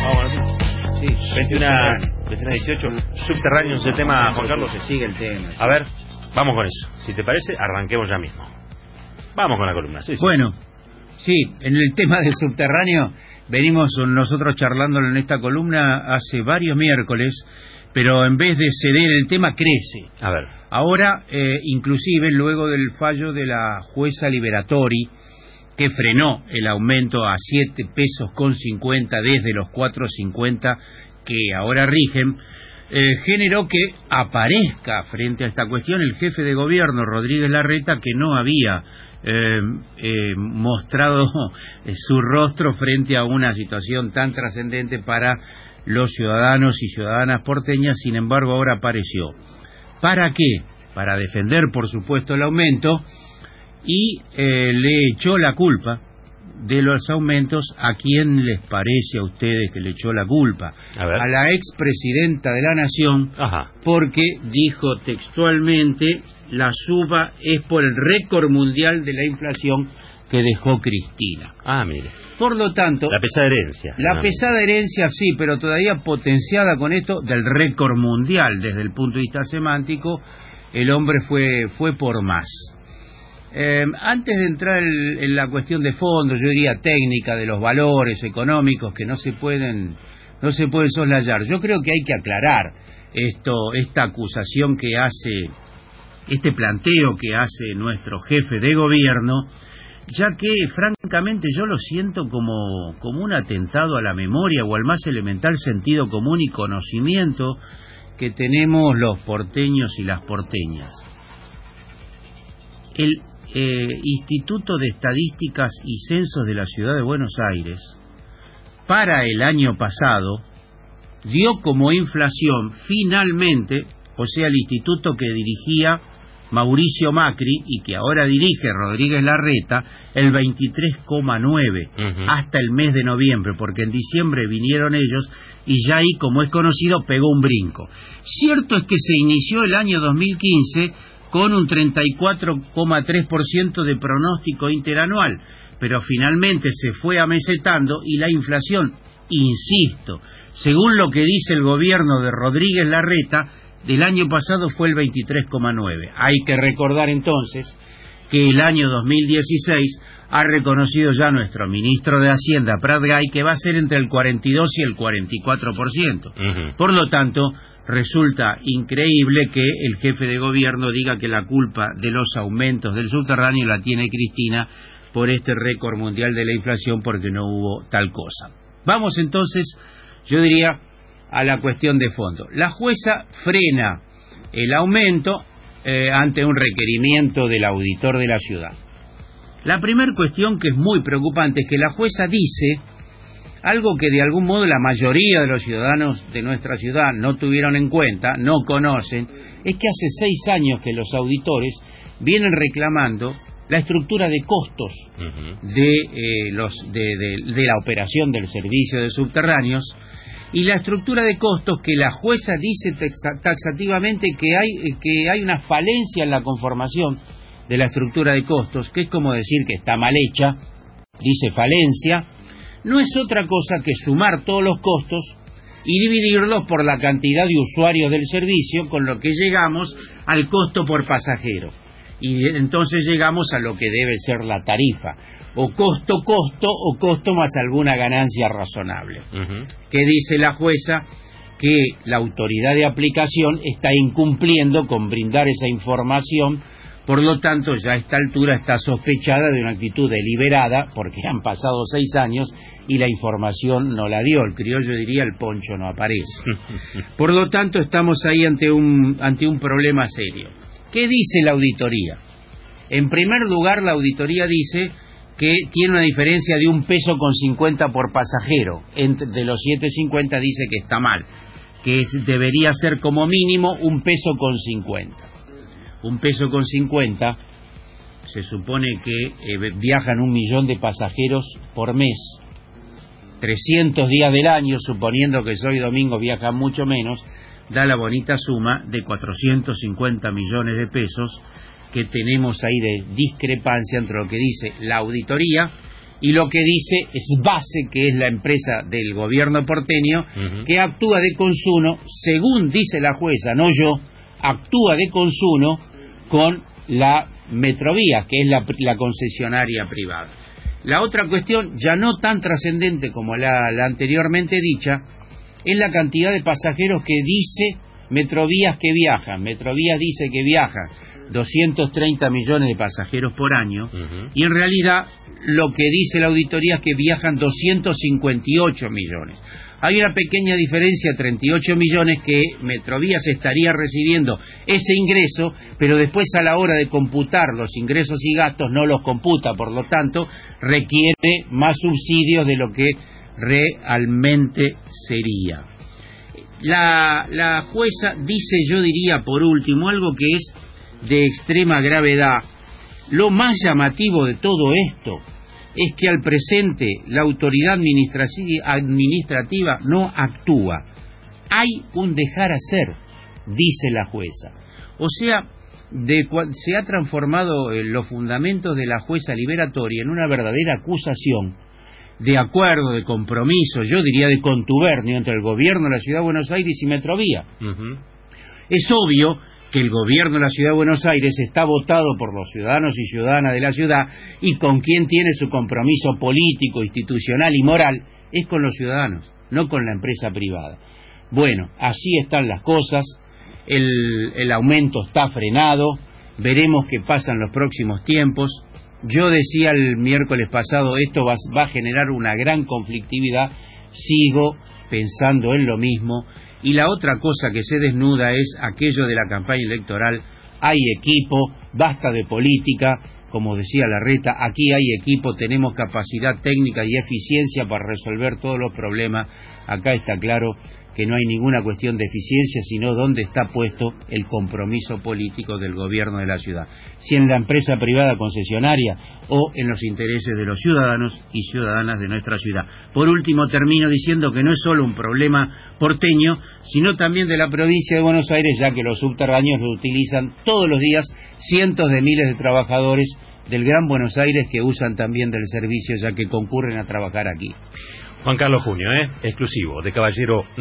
Sí, 21:18. Subterráneos el tema, Juan Carlos. Se sigue el tema. A ver, vamos con eso. Si te parece, arranquemos ya mismo. Vamos con la columna. Sí. Bueno, sí, en el tema del subterráneo venimos nosotros charlándolo en esta columna hace varios miércoles, pero en vez de ceder el tema crece. A ver. Ahora, inclusive luego del fallo de la jueza Liberatori, que frenó el aumento a 7 pesos con 50 desde los 4.50 que ahora rigen, generó que aparezca frente a esta cuestión el jefe de gobierno, Rodríguez Larreta, que no había mostrado su rostro frente a una situación tan trascendente para los ciudadanos y ciudadanas porteñas. Sin embargo, ahora apareció. ¿Para qué? Para defender, por supuesto, el aumento, y le echó la culpa de los aumentos. ¿A quién les parece a ustedes que le echó la culpa? A la expresidenta de la Nación. Ajá. Porque dijo textualmente: la suba es por el récord mundial de la inflación que dejó Cristina. Ah, mire. Por lo tanto, la pesada herencia. La pesada herencia, sí, pero todavía potenciada con esto del récord mundial. Desde el punto de vista semántico, el hombre fue por más. Antes de entrar en la cuestión de fondo, yo diría técnica, de los valores económicos que no se pueden soslayar, yo creo que hay que aclarar esta acusación que hace, este planteo que hace nuestro jefe de gobierno, ya que francamente yo lo siento como un atentado a la memoria o al más elemental sentido común y conocimiento que tenemos los porteños y las porteñas. El Instituto de Estadísticas y Censos de la Ciudad de Buenos Aires, para el año pasado, dio como inflación finalmente, o sea, el instituto que dirigía Mauricio Macri y que ahora dirige Rodríguez Larreta, el 23,9 hasta el mes de noviembre, porque en diciembre vinieron ellos y ya ahí, como es conocido, pegó un brinco. Cierto es que se inició el año 2015 con un 34,3% de pronóstico interanual, pero finalmente se fue amesetando y la inflación, insisto, según lo que dice el gobierno de Rodríguez Larreta, del año pasado fue el 23,9. Hay que recordar entonces que el año 2016 ha reconocido ya nuestro ministro de Hacienda, Prat Gay, que va a ser entre el 42 y el 44%. Por lo tanto, resulta increíble que el jefe de gobierno diga que la culpa de los aumentos del subterráneo la tiene Cristina por este récord mundial de la inflación, porque no hubo tal cosa. Vamos entonces, yo diría, a la cuestión de fondo. La jueza frena el aumento ante un requerimiento del auditor de la ciudad. La primera cuestión, que es muy preocupante, es que la jueza dice algo que de algún modo la mayoría de los ciudadanos de nuestra ciudad no tuvieron en cuenta, no conocen, es que hace 6 años que los auditores vienen reclamando la estructura de costos de la operación del servicio de subterráneos, y la estructura de costos que la jueza dice taxativamente que hay una falencia en la conformación de la estructura de costos, que es como decir que está mal hecha, dice falencia. No es otra cosa que sumar todos los costos y dividirlos por la cantidad de usuarios del servicio, con lo que llegamos al costo por pasajero. Y entonces llegamos a lo que debe ser la tarifa, o costo, o costo más alguna ganancia razonable. Que dice la jueza que la autoridad de aplicación está incumpliendo con brindar esa información. Por lo tanto, ya a esta altura está sospechada de una actitud deliberada, porque han pasado 6 años y la información no la dio. El criollo diría: el poncho no aparece. Por lo tanto, estamos ahí ante un problema serio. ¿Qué dice la auditoría? En primer lugar, la auditoría dice que tiene una diferencia de 1,50 pesos por pasajero. De los 7,50 dice que está mal, que debería ser como mínimo 1,50 pesos. 1,50 pesos se supone que viajan 1 millón de pasajeros por mes, 300 días del año, suponiendo que hoy domingo viajan mucho menos, da la bonita suma de 450 millones de pesos que tenemos ahí de discrepancia entre lo que dice la auditoría y lo que dice es Base, que es la empresa del gobierno porteño, que actúa de consumo, según dice la jueza, no yo, actúa de consumo con la Metrovía, que es la concesionaria privada. La otra cuestión, ya no tan trascendente como la anteriormente dicha, es la cantidad de pasajeros que dice Metrovías que viajan. Metrovías dice que viajan 230 millones de pasajeros por año, y en realidad lo que dice la auditoría es que viajan 258 millones. Hay una pequeña diferencia, 38 millones, que Metrovías estaría recibiendo ese ingreso, pero después a la hora de computar los ingresos y gastos no los computa, por lo tanto requiere más subsidios de lo que realmente sería. La jueza dice, yo diría por último, algo que es de extrema gravedad. Lo más llamativo de todo esto es que al presente la autoridad administrativa no actúa. Hay un dejar hacer, dice la jueza. O sea, se ha transformado los fundamentos de la jueza liberatoria en una verdadera acusación de acuerdo, de compromiso, yo diría de contubernio entre el gobierno de la Ciudad de Buenos Aires y Metrovía. Es obvio que el gobierno de la Ciudad de Buenos Aires está votado por los ciudadanos y ciudadanas de la ciudad, y con quien tiene su compromiso político, institucional y moral es con los ciudadanos, no con la empresa privada. Bueno, así están las cosas, el aumento está frenado, veremos qué pasa en los próximos tiempos. Yo decía el miércoles pasado, esto va a generar una gran conflictividad, sigo pensando en lo mismo. Y la otra cosa que se desnuda es aquello de la campaña electoral. Hay equipo, basta de política, como decía Larreta, aquí hay equipo, tenemos capacidad técnica y eficiencia para resolver todos los problemas. Acá está claro que no hay ninguna cuestión de eficiencia, sino dónde está puesto el compromiso político del gobierno de la ciudad. Si en la empresa privada concesionaria o en los intereses de los ciudadanos y ciudadanas de nuestra ciudad. Por último, termino diciendo que no es solo un problema porteño, sino también de la provincia de Buenos Aires, ya que los subterráneos lo utilizan todos los días cientos de miles de trabajadores del Gran Buenos Aires que usan también del servicio, ya que concurren a trabajar aquí. Juan Carlos Junio, exclusivo de Caballero